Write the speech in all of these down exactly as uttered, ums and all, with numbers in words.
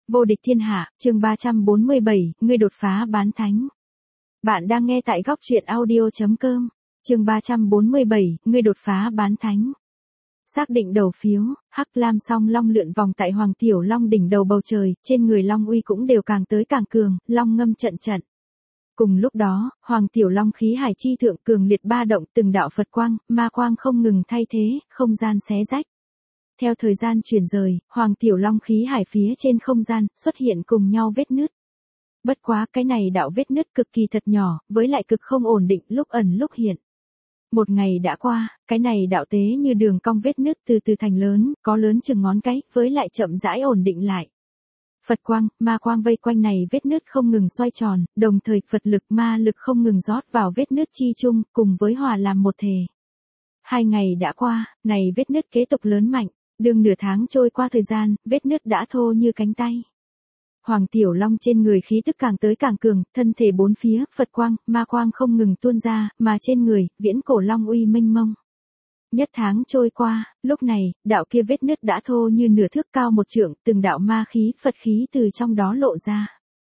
Vô địch thiên hạ, chương ba trăm bốn mươi bảy, ngươi đột phá bán thánh. Bạn đang nghe tại góc truyện audio.com, chương ba trăm bốn mươi bảy, ngươi đột phá bán thánh. Xác định đầu phiếu, Hắc Lam Song Long lượn vòng tại Hoàng Tiểu Long đỉnh đầu bầu trời, trên người Long uy cũng đều càng tới càng cường, long ngâm trận trận. Cùng lúc đó, Hoàng Tiểu Long khí hải chi thượng cường liệt ba động, từng đạo Phật quang, ma quang không ngừng thay thế, không gian xé rách. Theo thời gian chuyển rời, Hoàng Tiểu Long khí hải phía trên không gian, xuất hiện cùng nhau vết nứt. Bất quá cái này đạo vết nứt cực kỳ thật nhỏ, với lại cực không ổn định, lúc ẩn lúc hiện. Một ngày đã qua, cái này đạo tế như đường cong vết nứt từ từ thành lớn, có lớn chừng ngón cái, với lại chậm rãi ổn định lại. Phật quang, ma quang vây quanh này vết nứt không ngừng xoay tròn, đồng thời Phật lực ma lực không ngừng rót vào vết nứt chi chung, cùng với hòa làm một thể. Hai ngày đã qua, này vết nứt kế tục lớn mạnh. Đường nửa tháng trôi qua thời gian, vết nứt đã thô như cánh tay. Hoàng Tiểu Long trên người khí tức càng tới càng cường, thân thể bốn phía, Phật quang, ma quang không ngừng tuôn ra, mà trên người, viễn cổ long uy mênh mông. Nhất tháng trôi qua, lúc này, đạo kia vết nứt đã thô như nửa thước cao một trượng, từng đạo ma khí, Phật khí từ trong đó lộ ra.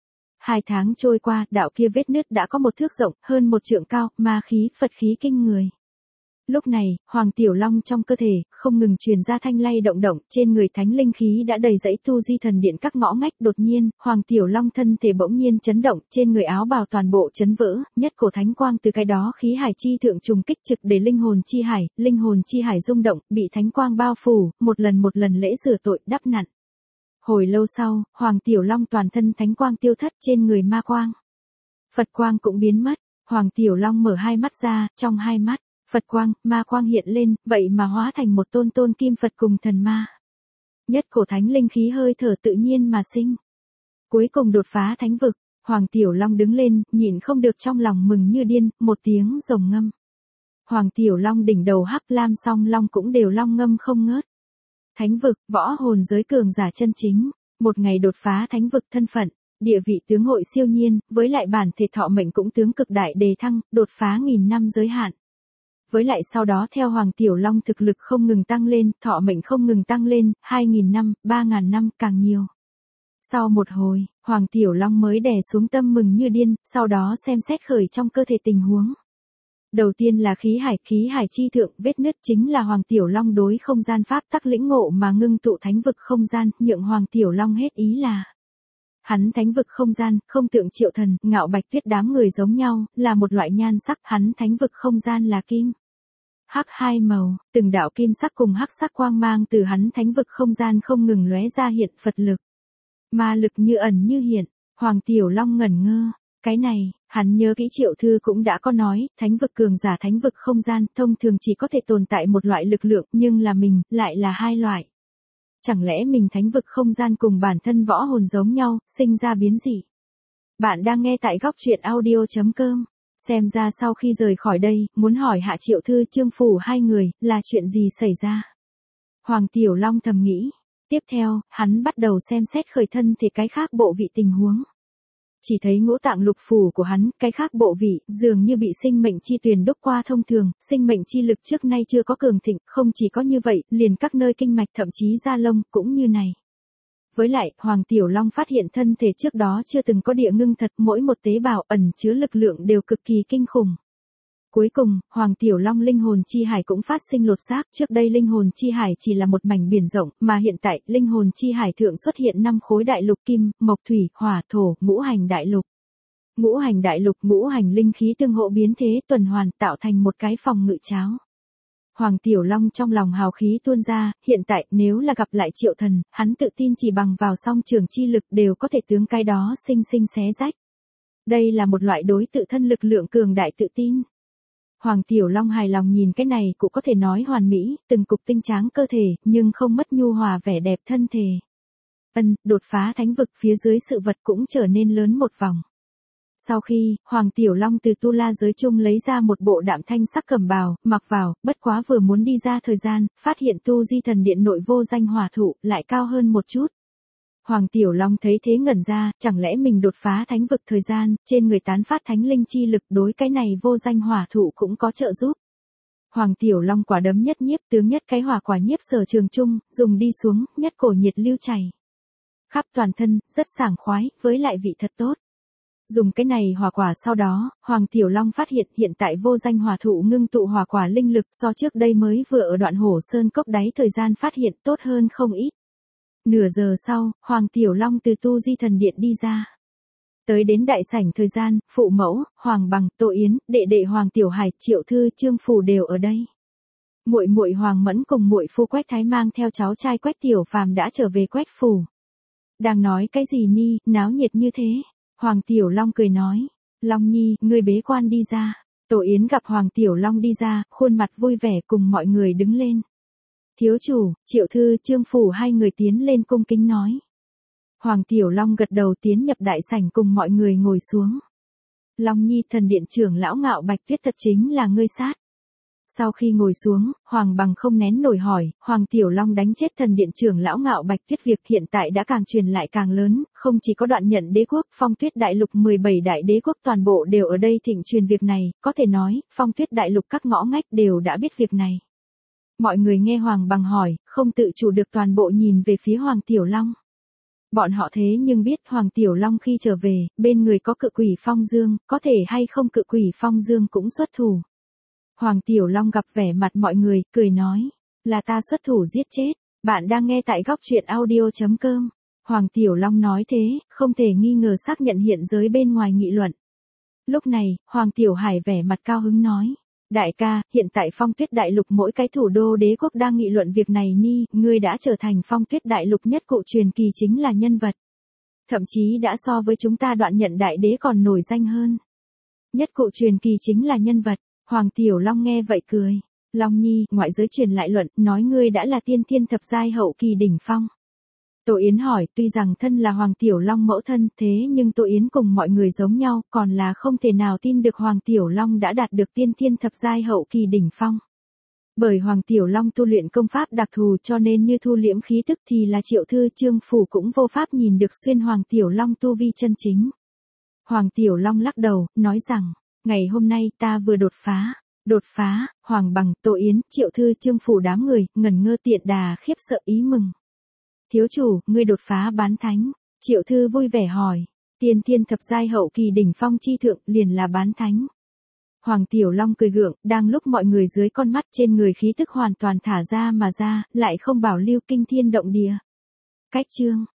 Hai tháng trôi qua, đạo kia vết nứt đã có một thước rộng, hơn một trượng cao, ma khí, Phật khí kinh người. Lúc này, Hoàng Tiểu Long trong cơ thể, không ngừng truyền ra thanh lay động động, trên người thánh linh khí đã đầy dẫy tu di thần điện các ngõ ngách. Đột nhiên, Hoàng Tiểu Long thân thể bỗng nhiên chấn động, trên người áo bào toàn bộ chấn vỡ, nhất cổ thánh quang từ cái đó khí hải chi thượng trùng kích trực để linh hồn chi hải, linh hồn chi hải rung động, bị thánh quang bao phủ, một lần một lần lễ rửa tội, đắp nặn. Hồi lâu sau, Hoàng Tiểu Long toàn thân thánh quang tiêu thất, trên người ma quang, Phật quang cũng biến mất. Hoàng Tiểu Long mở hai mắt ra, trong hai mắt Phật quang, ma quang hiện lên, vậy mà hóa thành một tôn tôn kim Phật cùng thần ma. Nhất cổ thánh linh khí hơi thở tự nhiên mà sinh. Cuối cùng đột phá thánh vực, Hoàng Tiểu Long đứng lên, nhịn không được trong lòng mừng như điên, một tiếng rồng ngâm. Hoàng Tiểu Long đỉnh đầu Hắc Lam Song Long cũng đều long ngâm không ngớt. Thánh vực, võ hồn giới cường giả chân chính, một ngày đột phá thánh vực thân phận, địa vị tướng hội siêu nhiên, với lại bản thể thọ mệnh cũng tướng cực đại đề thăng, đột phá nghìn năm giới hạn. Với lại sau đó theo Hoàng Tiểu Long thực lực không ngừng tăng lên, thọ mệnh không ngừng tăng lên, hai nghìn năm, ba nghìn năm, càng nhiều. Sau một hồi, Hoàng Tiểu Long mới đè xuống tâm mừng như điên, sau đó xem xét khởi trong cơ thể tình huống. Đầu tiên là khí hải, khí hải chi thượng, vết nứt chính là Hoàng Tiểu Long đối không gian pháp tắc lĩnh ngộ mà ngưng tụ thánh vực không gian, nhượng Hoàng Tiểu Long hết ý là. Hắn thánh vực không gian, không tượng Triệu Thần, Ngạo Bạch Tuyết đám người giống nhau, là một loại nhan sắc, hắn thánh vực không gian là kim. Hắc hai màu, từng đạo kim sắc cùng hắc sắc quang mang từ hắn thánh vực không gian không ngừng lóe ra hiện Phật lực. Ma lực như ẩn như hiện, Hoàng Tiểu Long ngẩn ngơ, cái này, hắn nhớ kỹ Triệu Thư cũng đã có nói, thánh vực cường giả thánh vực không gian, thông thường chỉ có thể tồn tại một loại lực lượng, nhưng là mình, lại là hai loại. Chẳng lẽ mình thánh vực không gian cùng bản thân võ hồn giống nhau, sinh ra biến dị? Bạn đang nghe tại góc truyện audio.com. Xem ra sau khi rời khỏi đây, muốn hỏi Hạ Triệu Thư Trương Phủ hai người, là chuyện gì xảy ra? Hoàng Tiểu Long thầm nghĩ. Tiếp theo, hắn bắt đầu xem xét khởi thân thể cái khác bộ vị tình huống. Chỉ thấy ngũ tạng lục phủ của hắn, cái khác bộ vị, dường như bị sinh mệnh chi tuyền đúc qua thông thường, sinh mệnh chi lực trước nay chưa có cường thịnh, không chỉ có như vậy, liền các nơi kinh mạch thậm chí da lông, cũng như này. Với lại, Hoàng Tiểu Long phát hiện thân thể trước đó chưa từng có địa ngưng thật, mỗi một tế bào ẩn chứa lực lượng đều cực kỳ kinh khủng. Cuối cùng, Hoàng Tiểu Long linh hồn chi hải cũng phát sinh lột xác, trước đây linh hồn chi hải chỉ là một mảnh biển rộng, mà hiện tại, linh hồn chi hải thượng xuất hiện năm khối đại lục kim, mộc thủy, hỏa thổ, ngũ hành đại lục. Ngũ hành đại lục, ngũ hành linh khí tương hộ biến thế tuần hoàn tạo thành một cái phòng ngự cháo. Hoàng Tiểu Long trong lòng hào khí tuôn ra, hiện tại nếu là gặp lại Triệu Thần, hắn tự tin chỉ bằng vào song trường chi lực đều có thể tướng cái đó sinh sinh xé rách. Đây là một loại đối tự thân lực lượng cường đại tự tin. Hoàng Tiểu Long hài lòng nhìn cái này cũng có thể nói hoàn mỹ, từng cục tinh tráng cơ thể, nhưng không mất nhu hòa vẻ đẹp thân thể. Ân, đột phá thánh vực phía dưới sự vật cũng trở nên lớn một vòng. Sau khi, Hoàng Tiểu Long từ tu la giới chung lấy ra một bộ đạm thanh sắc cẩm bào, mặc vào, bất quá vừa muốn đi ra thời gian, phát hiện tu di thần điện nội vô danh hỏa thụ, lại cao hơn một chút. Hoàng Tiểu Long thấy thế ngẩn ra, chẳng lẽ mình đột phá thánh vực thời gian, trên người tán phát thánh linh chi lực đối cái này vô danh hỏa thụ cũng có trợ giúp. Hoàng Tiểu Long quả đấm nhất nhiếp tướng nhất cái hỏa quả nhiếp sở trường chung, dùng đi xuống, nhất cổ nhiệt lưu chảy. khắp toàn thân, rất sảng khoái, với lại vị thật tốt. Dùng cái này hỏa quả sau đó, Hoàng Tiểu Long phát hiện hiện tại vô danh hỏa thụ ngưng tụ hỏa quả linh lực so trước đây mới vừa ở đoạn Hổ Sơn Cốc đáy thời gian phát hiện tốt hơn không ít. Nửa giờ sau, Hoàng Tiểu Long từ tu di thần điện đi ra. Tới đến đại sảnh thời gian, phụ mẫu, Hoàng Bằng, Tô Yến, đệ đệ Hoàng Tiểu Hải, Triệu Thư, Trương Phủ đều ở đây. Muội muội Hoàng Mẫn cùng muội phu Quách Thái mang theo cháu trai Quách Tiểu Phàm đã trở về Quách phủ. Đang nói cái gì ni, náo nhiệt như thế? Hoàng Tiểu Long cười nói, Long Nhi, ngươi bế quan đi ra. Tô Yến gặp Hoàng Tiểu Long đi ra, khuôn mặt vui vẻ cùng mọi người đứng lên. Thiếu chủ, Triệu Thư, Trương Phủ hai người tiến lên cung kính nói. Hoàng Tiểu Long gật đầu tiến nhập đại sảnh cùng mọi người ngồi xuống. Long Nhi, thần điện trưởng lão Ngạo Bạch Tuyết thật chính là ngươi sát. Sau khi ngồi xuống, Hoàng Bằng không nén nổi hỏi, Hoàng Tiểu Long đánh chết thần điện trưởng lão Ngạo Bạch Tuyết việc hiện tại đã càng truyền lại càng lớn, không chỉ có đoạn nhận đế quốc, Phong Tuyết Đại Lục mười bảy đại đế quốc toàn bộ đều ở đây thịnh truyền việc này, có thể nói, Phong Tuyết Đại Lục các ngõ ngách đều đã biết việc này. Mọi người nghe Hoàng Bằng hỏi, không tự chủ được toàn bộ nhìn về phía Hoàng Tiểu Long. Bọn họ thế nhưng biết Hoàng Tiểu Long khi trở về, bên người có cự quỷ Phong Dương, có thể hay không cự quỷ Phong Dương cũng xuất thủ. Hoàng Tiểu Long gặp vẻ mặt mọi người, cười nói, là ta xuất thủ giết chết, bạn đang nghe tại góc truyện audio chấm com. Hoàng Tiểu Long nói thế, không thể nghi ngờ xác nhận hiện giới bên ngoài nghị luận. Lúc này, Hoàng Tiểu Hải vẻ mặt cao hứng nói, đại ca, hiện tại Phong Tuyết Đại Lục mỗi cái thủ đô đế quốc đang nghị luận việc này ni, ngươi đã trở thành Phong Tuyết Đại Lục nhất cụ truyền kỳ chính là nhân vật. Thậm chí đã so với chúng ta đoạn nhận đại đế còn nổi danh hơn. Nhất cụ truyền kỳ chính là nhân vật. Hoàng Tiểu Long nghe vậy cười. Long Nhi, ngoại giới truyền lại luận, nói ngươi đã là tiên thiên thập giai hậu kỳ đỉnh phong. Tô Yến hỏi, tuy rằng thân là Hoàng Tiểu Long mẫu thân, thế nhưng Tô Yến cùng mọi người giống nhau, còn là không thể nào tin được Hoàng Tiểu Long đã đạt được tiên thiên thập giai hậu kỳ đỉnh phong. Bởi Hoàng Tiểu Long tu luyện công pháp đặc thù cho nên như thu liễm khí tức thì là Triệu Thư, Trương Phủ cũng vô pháp nhìn được xuyên Hoàng Tiểu Long tu vi chân chính. Hoàng Tiểu Long lắc đầu, nói rằng, ngày hôm nay ta vừa đột phá, đột phá, Hoàng Bằng, Tô Yến, Triệu Thư, Trương Phủ đám người, ngẩn ngơ tiện đà khiếp sợ ý mừng. Thiếu chủ, ngươi đột phá bán thánh. Triệu Thư vui vẻ hỏi, tiên thiên thập giai hậu kỳ đỉnh phong chi thượng liền là bán thánh. Hoàng Tiểu Long cười gượng, đang lúc mọi người dưới con mắt trên người khí tức hoàn toàn thả ra mà ra, lại không bảo lưu kinh thiên động địa. Cách chương